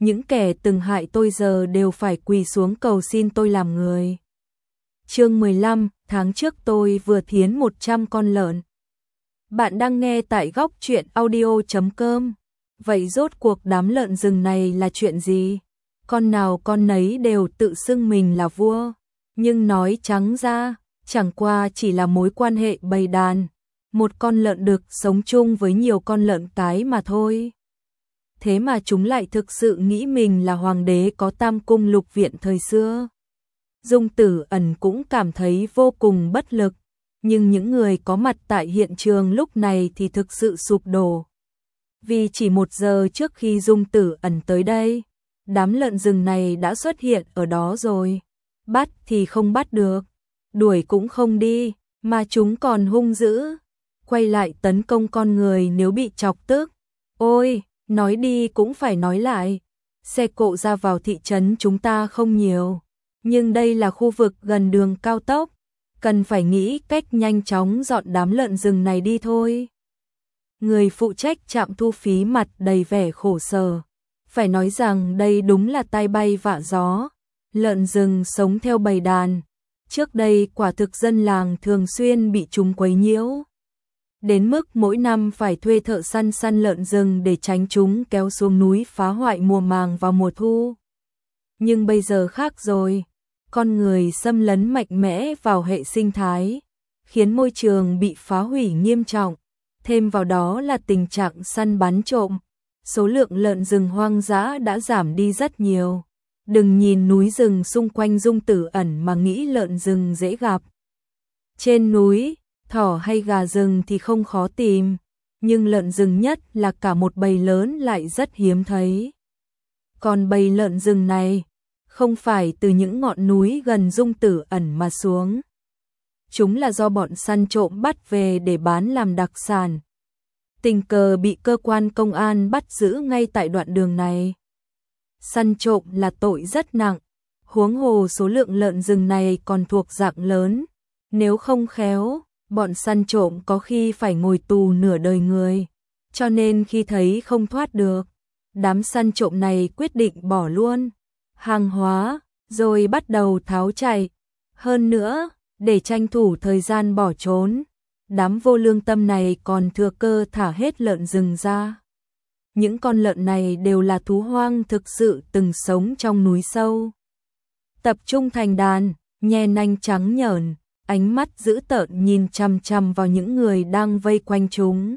những kẻ từng hại tôi giờ đều phải quỳ xuống cầu xin tôi làm người. Chương 15, tháng trước tôi vừa thiến 100 con lợn. Bạn đang nghe tại góc truyện audio.com. Vậy rốt cuộc đám lợn rừng này là chuyện gì? Con nào con nấy đều tự xưng mình là vua, nhưng nói trắng ra, chẳng qua chỉ là mối quan hệ bầy đàn. Một con lợn đực sống chung với nhiều con lợn cái mà thôi. Thế mà chúng lại thực sự nghĩ mình là hoàng đế có tam cung lục viện thời xưa. Dung Tử Ẩn cũng cảm thấy vô cùng bất lực, nhưng những người có mặt tại hiện trường lúc này thì thực sự sụp đổ. Vì chỉ 1 giờ trước khi Dung Tử Ẩn tới đây, đám lợn rừng này đã xuất hiện ở đó rồi. Bắt thì không bắt được, đuổi cũng không đi, mà chúng còn hung dữ, quay lại tấn công con người nếu bị chọc tức. Ôi, nói đi cũng phải nói lại, xe cộ ra vào thị trấn chúng ta không nhiều, nhưng đây là khu vực gần đường cao tốc, cần phải nghĩ cách nhanh chóng dọn đám lợn rừng này đi thôi. Người phụ trách trạm thu phí mặt đầy vẻ khổ sở. Phải nói rằng đây đúng là tai bay vạ gió. Lợn rừng sống theo bầy đàn. Trước đây quả thực dân làng thường xuyên bị chúng quấy nhiễu. Đến mức mỗi năm phải thuê thợ săn lợn rừng để tránh chúng kéo xuống núi phá hoại mùa màng vào mùa thu. Nhưng bây giờ khác rồi. Con người xâm lấn mạnh mẽ vào hệ sinh thái, khiến môi trường bị phá hủy nghiêm trọng. Thêm vào đó là tình trạng săn bắn trộm. Số lượng lợn rừng hoang dã đã giảm đi rất nhiều. Đừng nhìn núi rừng xung quanh Dung Tử Ẩn mà nghĩ lợn rừng dễ gặp. Trên núi, thỏ hay gà rừng thì không khó tìm, nhưng lợn rừng nhất là cả một bầy lớn lại rất hiếm thấy. Còn bầy lợn rừng này, không phải từ những ngọn núi gần Dung Tử Ẩn mà xuống. Chúng là do bọn săn trộm bắt về để bán làm đặc sản. Tình cờ bị cơ quan công an bắt giữ ngay tại đoạn đường này. Săn trộm là tội rất nặng, huống hồ số lượng lợn rừng này còn thuộc dạng lớn. Nếu không khéo, bọn săn trộm có khi phải ngồi tù nửa đời người. Cho nên khi thấy không thoát được, đám săn trộm này quyết định bỏ luôn hàng hóa, rồi bắt đầu tháo chạy. Hơn nữa, để tranh thủ thời gian bỏ trốn, đám vô lương tâm này còn thừa cơ thả hết lợn rừng ra. Những con lợn này đều là thú hoang thực sự từng sống trong núi sâu. Tập trung thành đàn, nhe nanh trắng nhởn, ánh mắt dữ tợn nhìn chằm chằm vào những người đang vây quanh chúng.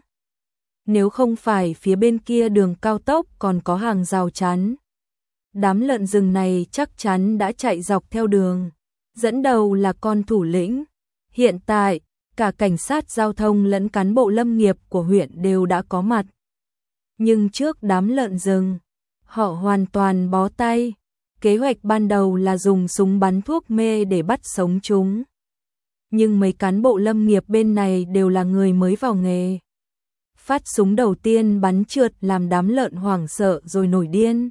Nếu không phải phía bên kia đường cao tốc còn có hàng rào chắn, đám lợn rừng này chắc chắn đã chạy dọc theo đường. Dẫn đầu là con thủ lĩnh. Hiện tại, cả cảnh sát giao thông lẫn cán bộ lâm nghiệp của huyện đều đã có mặt. Nhưng trước đám lợn rừng, họ hoàn toàn bó tay. Kế hoạch ban đầu là dùng súng bắn thuốc mê để bắt sống chúng. Nhưng mấy cán bộ lâm nghiệp bên này đều là người mới vào nghề. Phát súng đầu tiên bắn trượt làm đám lợn hoảng sợ rồi nổi điên.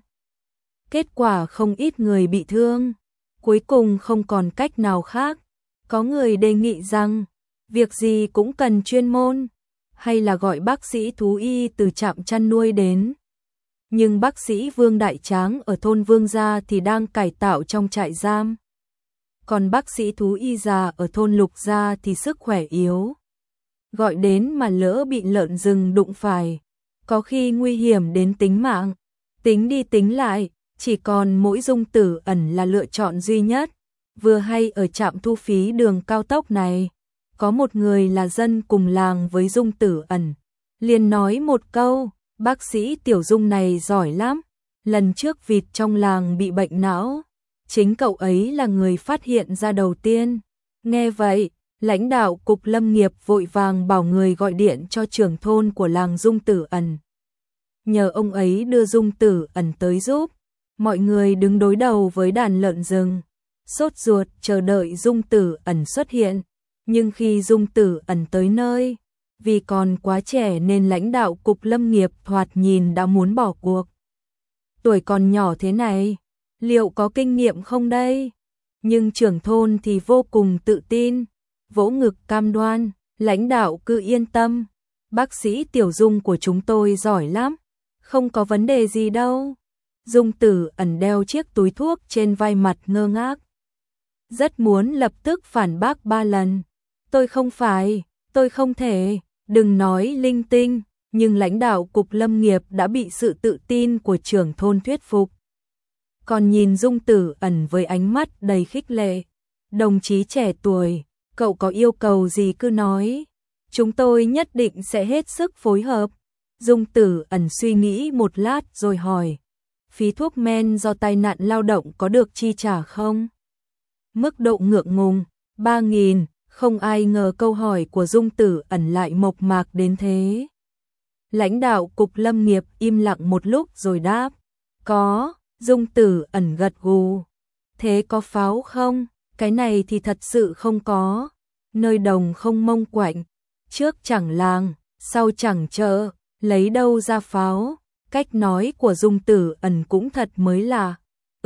Kết quả không ít người bị thương. Cuối cùng không còn cách nào khác. Có người đề nghị rằng, việc gì cũng cần chuyên môn, hay là gọi bác sĩ thú y từ trạm chăn nuôi đến. Nhưng bác sĩ Vương Đại Tráng ở thôn Vương Gia thì đang cải tạo trong trại giam. Còn bác sĩ thú y già ở thôn Lục Gia thì sức khỏe yếu. Gọi đến mà lỡ bị lợn rừng đụng phải, có khi nguy hiểm đến tính mạng. Tính đi tính lại, chỉ còn mỗi Dung Tử Ẩn là lựa chọn duy nhất. Vừa hay ở trạm thu phí đường cao tốc này, có một người là dân cùng làng với Dung Tử Ẩn. Liền nói một câu, bác sĩ Tiểu Dung này giỏi lắm. Lần trước vịt trong làng bị bệnh não, chính cậu ấy là người phát hiện ra đầu tiên. Nghe vậy, lãnh đạo cục lâm nghiệp vội vàng bảo người gọi điện cho trưởng thôn của làng Dung Tử Ẩn. Nhờ ông ấy đưa Dung Tử Ẩn tới giúp. Mọi người đứng đối đầu với đàn lợn rừng, sốt ruột chờ đợi Dung Tử Ẩn xuất hiện. Nhưng khi Dung Tử Ẩn tới nơi, vì còn quá trẻ nên lãnh đạo cục lâm nghiệp thoạt nhìn đã muốn bỏ cuộc. Tuổi còn nhỏ thế này, liệu có kinh nghiệm không đây? Nhưng trưởng thôn thì vô cùng tự tin, vỗ ngực cam đoan, lãnh đạo cứ yên tâm, bác sĩ Tiểu Dung của chúng tôi giỏi lắm, không có vấn đề gì đâu. Dung Tử Ẩn đeo chiếc túi thuốc trên vai, mặt ngơ ngác. Rất muốn lập tức phản bác 3 lần. Tôi không phải, tôi không thể, đừng nói linh tinh, nhưng lãnh đạo cục lâm nghiệp đã bị sự tự tin của trưởng thôn thuyết phục. Còn nhìn Dung Tử Ẩn với ánh mắt đầy khích lệ. Đồng chí trẻ tuổi, cậu có yêu cầu gì cứ nói. Chúng tôi nhất định sẽ hết sức phối hợp. Dung Tử Ẩn suy nghĩ một lát rồi hỏi. Phí thuốc men do tai nạn lao động có được chi trả không? Mức độ ngượng ngùng, 3.000, không ai ngờ câu hỏi của Dung Tử Ẩn lại mộc mạc đến thế. Lãnh đạo cục lâm nghiệp im lặng một lúc rồi đáp. Có, Dung Tử Ẩn gật gù. Thế có pháo không? Cái này thì thật sự không có. Nơi đồng không mông quạnh, trước chẳng làng, sau chẳng chợ, lấy đâu ra pháo? Cách nói của Dung Tử Ẩn cũng thật mới lạ.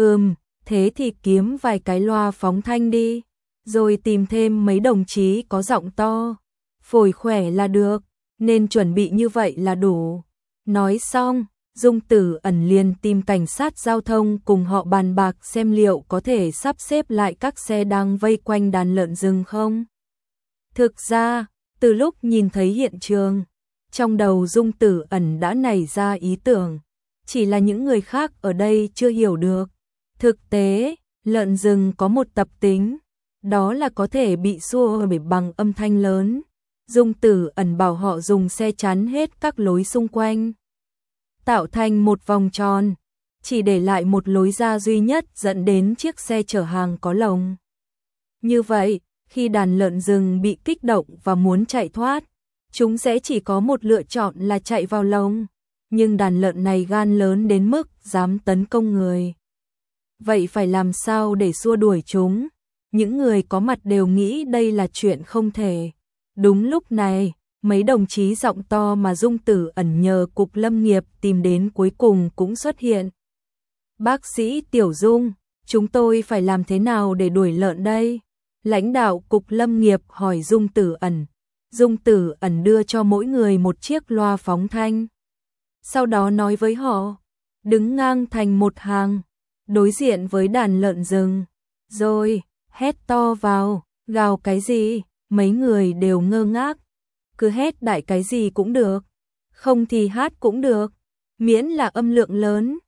Thế thì kiếm vài cái loa phóng thanh đi, rồi tìm thêm mấy đồng chí có giọng to, phổi khỏe là được, nên chuẩn bị như vậy là đủ. Nói xong, Dung Tử Ẩn liền tìm cảnh sát giao thông cùng họ bàn bạc xem liệu có thể sắp xếp lại các xe đang vây quanh đàn lợn rừng không. Thực ra, từ lúc nhìn thấy hiện trường, trong đầu Dung Tử Ẩn đã nảy ra ý tưởng, chỉ là những người khác ở đây chưa hiểu được. Thực tế, lợn rừng có một tập tính, đó là có thể bị xua đuổi bằng âm thanh lớn. Dung Tử Ẩn bảo họ dùng xe chắn hết các lối xung quanh, tạo thành một vòng tròn, chỉ để lại một lối ra duy nhất dẫn đến chiếc xe chở hàng có lồng. Như vậy, khi đàn lợn rừng bị kích động và muốn chạy thoát, chúng sẽ chỉ có một lựa chọn là chạy vào lồng. Nhưng đàn lợn này gan lớn đến mức dám tấn công người. Vậy phải làm sao để xua đuổi chúng? Những người có mặt đều nghĩ đây là chuyện không thể. Đúng lúc này, mấy đồng chí giọng to mà Dung Tử Ẩn nhờ cục lâm nghiệp tìm đến cuối cùng cũng xuất hiện. Bác sĩ Tiểu Dung, chúng tôi phải làm thế nào để đuổi lợn đây? Lãnh đạo cục lâm nghiệp hỏi Dung Tử Ẩn. Dung Tử Ẩn đưa cho mỗi người một chiếc loa phóng thanh. Sau đó nói với họ, đứng ngang thành một hàng, đối diện với đàn lợn rừng. Rồi, hét to vào, gào cái gì? Mấy người đều ngơ ngác. Cứ hét đại cái gì cũng được, không thì hát cũng được, miễn là âm lượng lớn.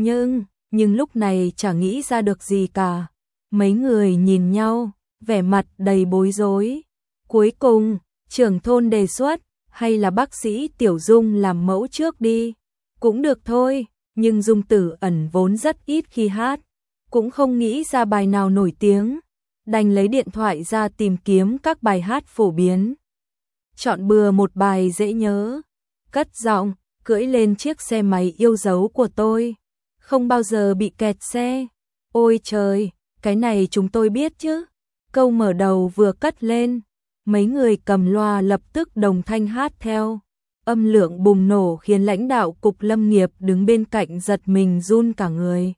Nhưng lúc này chẳng nghĩ ra được gì cả. Mấy người nhìn nhau, vẻ mặt đầy bối rối. Cuối cùng, trưởng thôn đề xuất, hay là bác sĩ Tiểu Dung làm mẫu trước đi. Cũng được thôi, nhưng Dung Tử Ẩn vốn rất ít khi hát, cũng không nghĩ ra bài nào nổi tiếng, đành lấy điện thoại ra tìm kiếm các bài hát phổ biến. Chọn bừa một bài dễ nhớ, cất giọng, cưỡi lên chiếc xe máy yêu dấu của tôi, không bao giờ bị kẹt xe. Ôi trời, cái này chúng tôi biết chứ. Câu mở đầu vừa cất lên, mấy người cầm loa lập tức đồng thanh hát theo. Âm lượng bùng nổ khiến lãnh đạo cục lâm nghiệp đứng bên cạnh giật mình run cả người.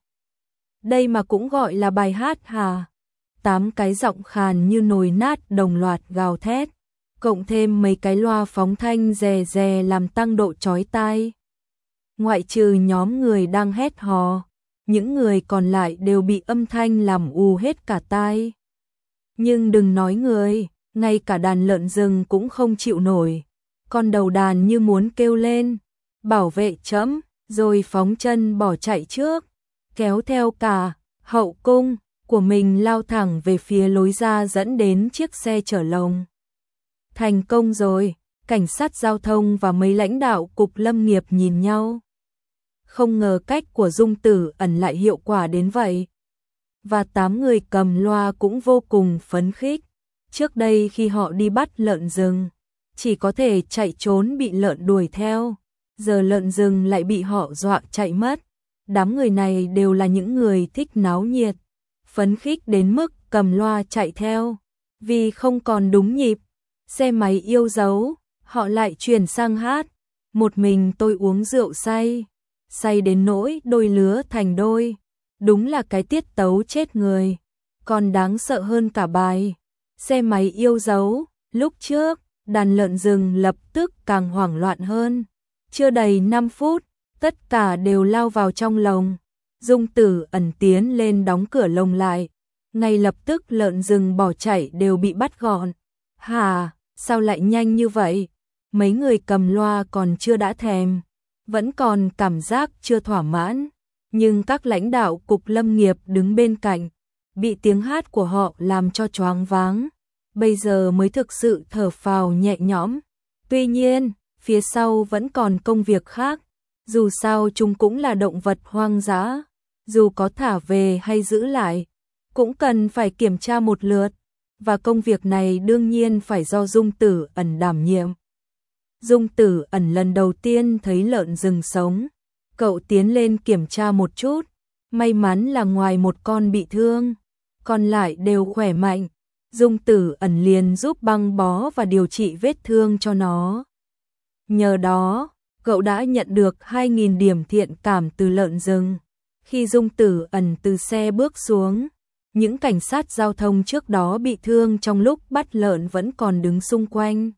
Đây mà cũng gọi là bài hát hả? 8 cái giọng khàn như nồi nát đồng loạt gào thét, cộng thêm mấy cái loa phóng thanh rè rè làm tăng độ chói tai. Ngoại trừ nhóm người đang hét hò, những người còn lại đều bị âm thanh làm ù hết cả tai. Nhưng đừng nói người, ngay cả đàn lợn rừng cũng không chịu nổi. Con đầu đàn như muốn kêu lên, bảo vệ chấm, rồi phóng chân bỏ chạy trước, kéo theo cả hậu cung của mình lao thẳng về phía lối ra dẫn đến chiếc xe chở lồng. Thành công rồi, cảnh sát giao thông và mấy lãnh đạo cục lâm nghiệp nhìn nhau. Không ngờ cách của Dung Tử Ẩn lại hiệu quả đến vậy. Và 8 người cầm loa cũng vô cùng phấn khích. Trước đây khi họ đi bắt lợn rừng, chỉ có thể chạy trốn bị lợn đuổi theo. Giờ lợn rừng lại bị họ dọa chạy mất. Đám người này đều là những người thích náo nhiệt, phấn khích đến mức cầm loa chạy theo. Vì không còn đúng nhịp, xe máy yêu dấu, họ lại chuyển sang hát. Một mình tôi uống rượu say, say đến nỗi đôi lứa thành đôi. Đúng là cái tiết tấu chết người, còn đáng sợ hơn cả bài xe máy yêu dấu. Lúc trước, đàn lợn rừng lập tức càng hoảng loạn hơn. Chưa đầy 5 phút, tất cả đều lao vào trong lồng. Dung Tử Ẩn tiến lên đóng cửa lồng lại, ngay lập tức lợn rừng bỏ chạy đều bị bắt gọn. Hà, sao lại nhanh như vậy? Mấy người cầm loa còn chưa đã thèm, vẫn còn cảm giác chưa thỏa mãn, nhưng các lãnh đạo cục lâm nghiệp đứng bên cạnh, bị tiếng hát của họ làm cho choáng váng, bây giờ mới thực sự thở phào nhẹ nhõm. Tuy nhiên, phía sau vẫn còn công việc khác, dù sao chúng cũng là động vật hoang dã, dù có thả về hay giữ lại, cũng cần phải kiểm tra một lượt, và công việc này đương nhiên phải do Dung Tử Ẩn đảm nhiệm. Dung Tử Ẩn lần đầu tiên thấy lợn rừng sống, cậu tiến lên kiểm tra một chút, may mắn là ngoài một con bị thương, còn lại đều khỏe mạnh. Dung Tử Ẩn liền giúp băng bó và điều trị vết thương cho nó. Nhờ đó, cậu đã nhận được 2.000 điểm thiện cảm từ lợn rừng. Khi Dung Tử Ẩn từ xe bước xuống, những cảnh sát giao thông trước đó bị thương trong lúc bắt lợn vẫn còn đứng xung quanh.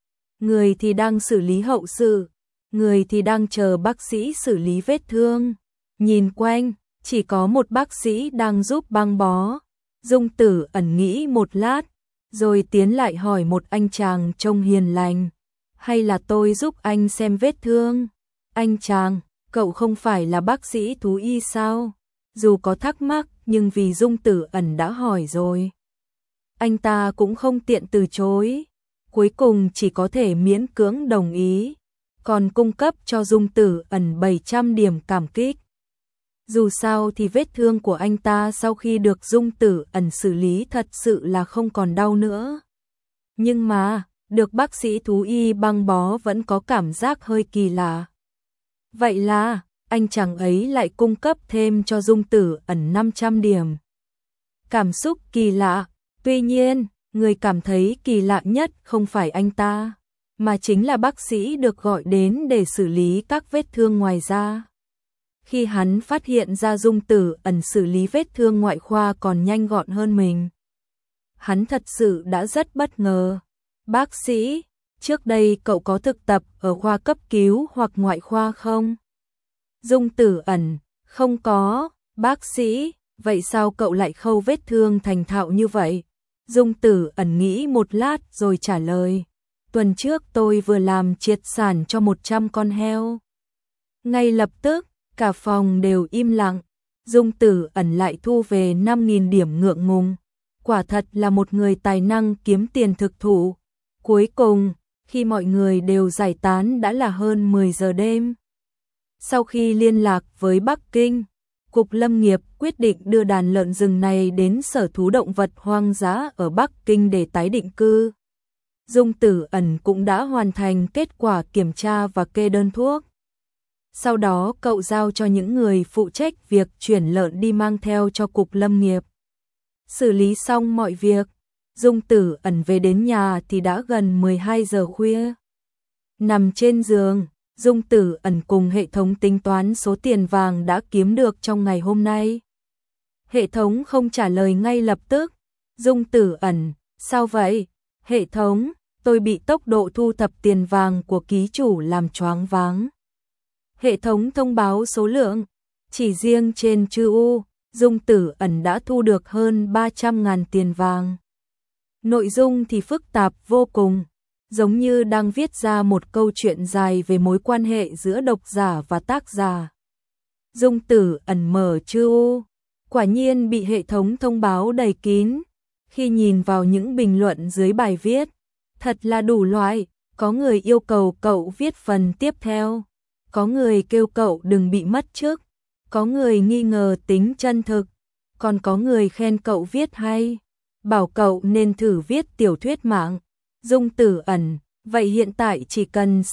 Người thì đang xử lý hậu sự, người thì đang chờ bác sĩ xử lý vết thương. Nhìn quanh, chỉ có một bác sĩ đang giúp băng bó. Dung Tử Ẩn nghĩ một lát, rồi tiến lại hỏi một anh chàng trông hiền lành. Hay là tôi giúp anh xem vết thương? Anh chàng, cậu không phải là bác sĩ thú y sao? Dù có thắc mắc, nhưng vì Dung Tử Ẩn đã hỏi rồi, anh ta cũng không tiện từ chối. Cuối cùng chỉ có thể miễn cưỡng đồng ý, còn cung cấp cho Dung Tử Ẩn 700 điểm cảm kích. Dù sao thì vết thương của anh ta sau khi được Dung Tử Ẩn xử lý thật sự là không còn đau nữa. Nhưng mà, được bác sĩ thú y băng bó vẫn có cảm giác hơi kỳ lạ. Vậy là, anh chàng ấy lại cung cấp thêm cho Dung Tử Ẩn 500 điểm. Cảm xúc kỳ lạ, tuy nhiên, người cảm thấy kỳ lạ nhất không phải anh ta, mà chính là bác sĩ được gọi đến để xử lý các vết thương ngoài da. Khi hắn phát hiện ra Dung Tử Ẩn xử lý vết thương ngoại khoa còn nhanh gọn hơn mình, hắn thật sự đã rất bất ngờ. Bác sĩ, trước đây cậu có thực tập ở khoa cấp cứu hoặc ngoại khoa không? Dung Tử Ẩn, không có. Bác sĩ, vậy sao cậu lại khâu vết thương thành thạo như vậy? Dung Tử Ẩn nghĩ một lát rồi trả lời, tuần trước tôi vừa làm triệt sản cho 100 con heo. Ngay lập tức, cả phòng đều im lặng. Dung Tử Ẩn lại thu về 5.000 điểm ngượng ngùng. Quả thật là một người tài năng kiếm tiền thực thụ. Cuối cùng, khi mọi người đều giải tán đã là hơn 10 giờ đêm. Sau khi liên lạc với Bắc Kinh, Cục Lâm nghiệp quyết định đưa đàn lợn rừng này đến Sở Thú Động vật Hoang dã ở Bắc Kinh để tái định cư. Dung Tử Ẩn cũng đã hoàn thành kết quả kiểm tra và kê đơn thuốc. Sau đó cậu giao cho những người phụ trách việc chuyển lợn đi mang theo cho Cục Lâm nghiệp. Xử lý xong mọi việc, Dung Tử Ẩn về đến nhà thì đã gần 12 giờ khuya. Nằm trên giường, Dung Tử Ẩn cùng hệ thống tính toán số tiền vàng đã kiếm được trong ngày hôm nay. Hệ thống không trả lời ngay lập tức. Dung Tử Ẩn, sao vậy? Hệ thống, tôi bị tốc độ thu thập tiền vàng của ký chủ làm choáng váng. Hệ thống thông báo số lượng, chỉ riêng trên Chư U, Dung Tử Ẩn đã thu được hơn 300.000 tiền vàng. Nội dung thì phức tạp vô cùng, giống như đang viết ra một câu chuyện dài về mối quan hệ giữa độc giả và tác giả. Dung Tử Ẩn mở Chư U, quả nhiên bị hệ thống thông báo đầy kín. Khi nhìn vào những bình luận dưới bài viết, thật là đủ loại, có người yêu cầu cậu viết phần tiếp theo, có người kêu cậu đừng bị mất chức, có người nghi ngờ tính chân thực, còn có người khen cậu viết hay, bảo cậu nên thử viết tiểu thuyết mạng. Dung Tử Ẩn, vậy hiện tại chỉ cần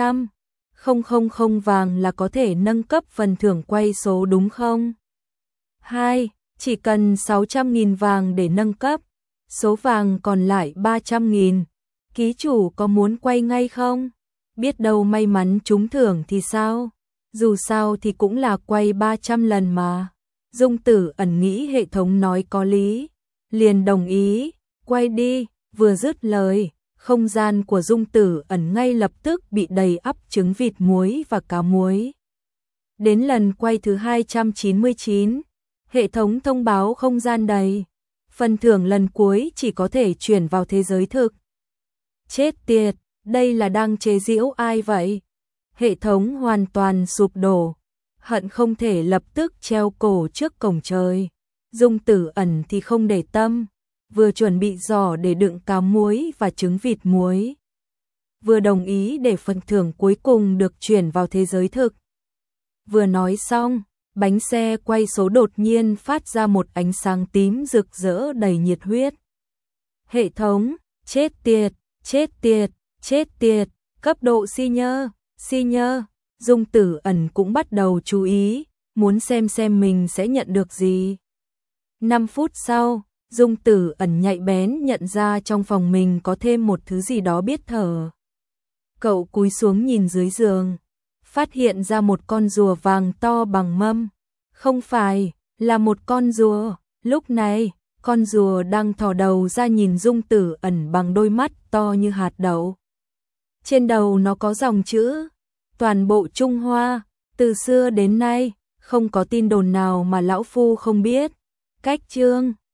600.000 vàng là có thể nâng cấp phần thưởng quay số đúng không? 2. Chỉ cần 600.000 vàng để nâng cấp, số vàng còn lại 300.000. Ký chủ có muốn quay ngay không? Biết đâu may mắn trúng thưởng thì sao? Dù sao thì cũng là quay 300 lần mà. Dung Tử Ẩn nghĩ hệ thống nói có lý, liền đồng ý, quay đi. Vừa dứt lời, không gian của Dung Tử Ẩn ngay lập tức bị đầy ắp trứng vịt muối và cá muối. Đến lần quay thứ 299, hệ thống thông báo không gian đầy. Phần thưởng lần cuối chỉ có thể chuyển vào thế giới thực. Chết tiệt, đây là đang chế giễu ai vậy? Hệ thống hoàn toàn sụp đổ, hận không thể lập tức treo cổ trước cổng trời. Dung Tử Ẩn thì không để tâm, vừa chuẩn bị giỏ để đựng cá muối và trứng vịt muối, vừa đồng ý để phần thưởng cuối cùng được chuyển vào thế giới thực. Vừa nói xong, bánh xe quay số đột nhiên phát ra một ánh sáng tím rực rỡ đầy nhiệt huyết. Hệ thống, chết tiệt, chết tiệt, chết tiệt, cấp độ senior, Dung Tử Ẩn cũng bắt đầu chú ý, muốn xem mình sẽ nhận được gì. 5 phút sau, Dung Tử Ẩn nhạy bén nhận ra trong phòng mình có thêm một thứ gì đó biết thở. Cậu cúi xuống nhìn dưới giường, phát hiện ra một con rùa vàng to bằng mâm. Không phải, là một con rùa. Lúc này, con rùa đang thò đầu ra nhìn Dung Tử Ẩn bằng đôi mắt to như hạt đậu. Trên đầu nó có dòng chữ: toàn bộ Trung Hoa, từ xưa đến nay, không có tin đồn nào mà lão phu không biết. Cách chương